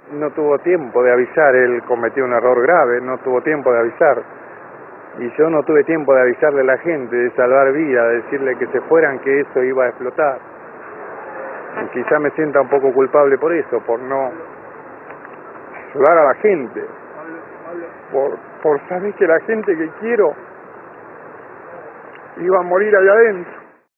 no tuvo tiempo de avisar, él cometió un error grave, no tuvo tiempo de avisar. Y yo no tuve tiempo de avisarle a la gente, de salvar vidas, de decirle que se fueran, que eso iba a explotar. Y quizá me sienta un poco culpable por eso, por no ayudar a la gente, por saber que la gente que quiero iba a morir allá adentro.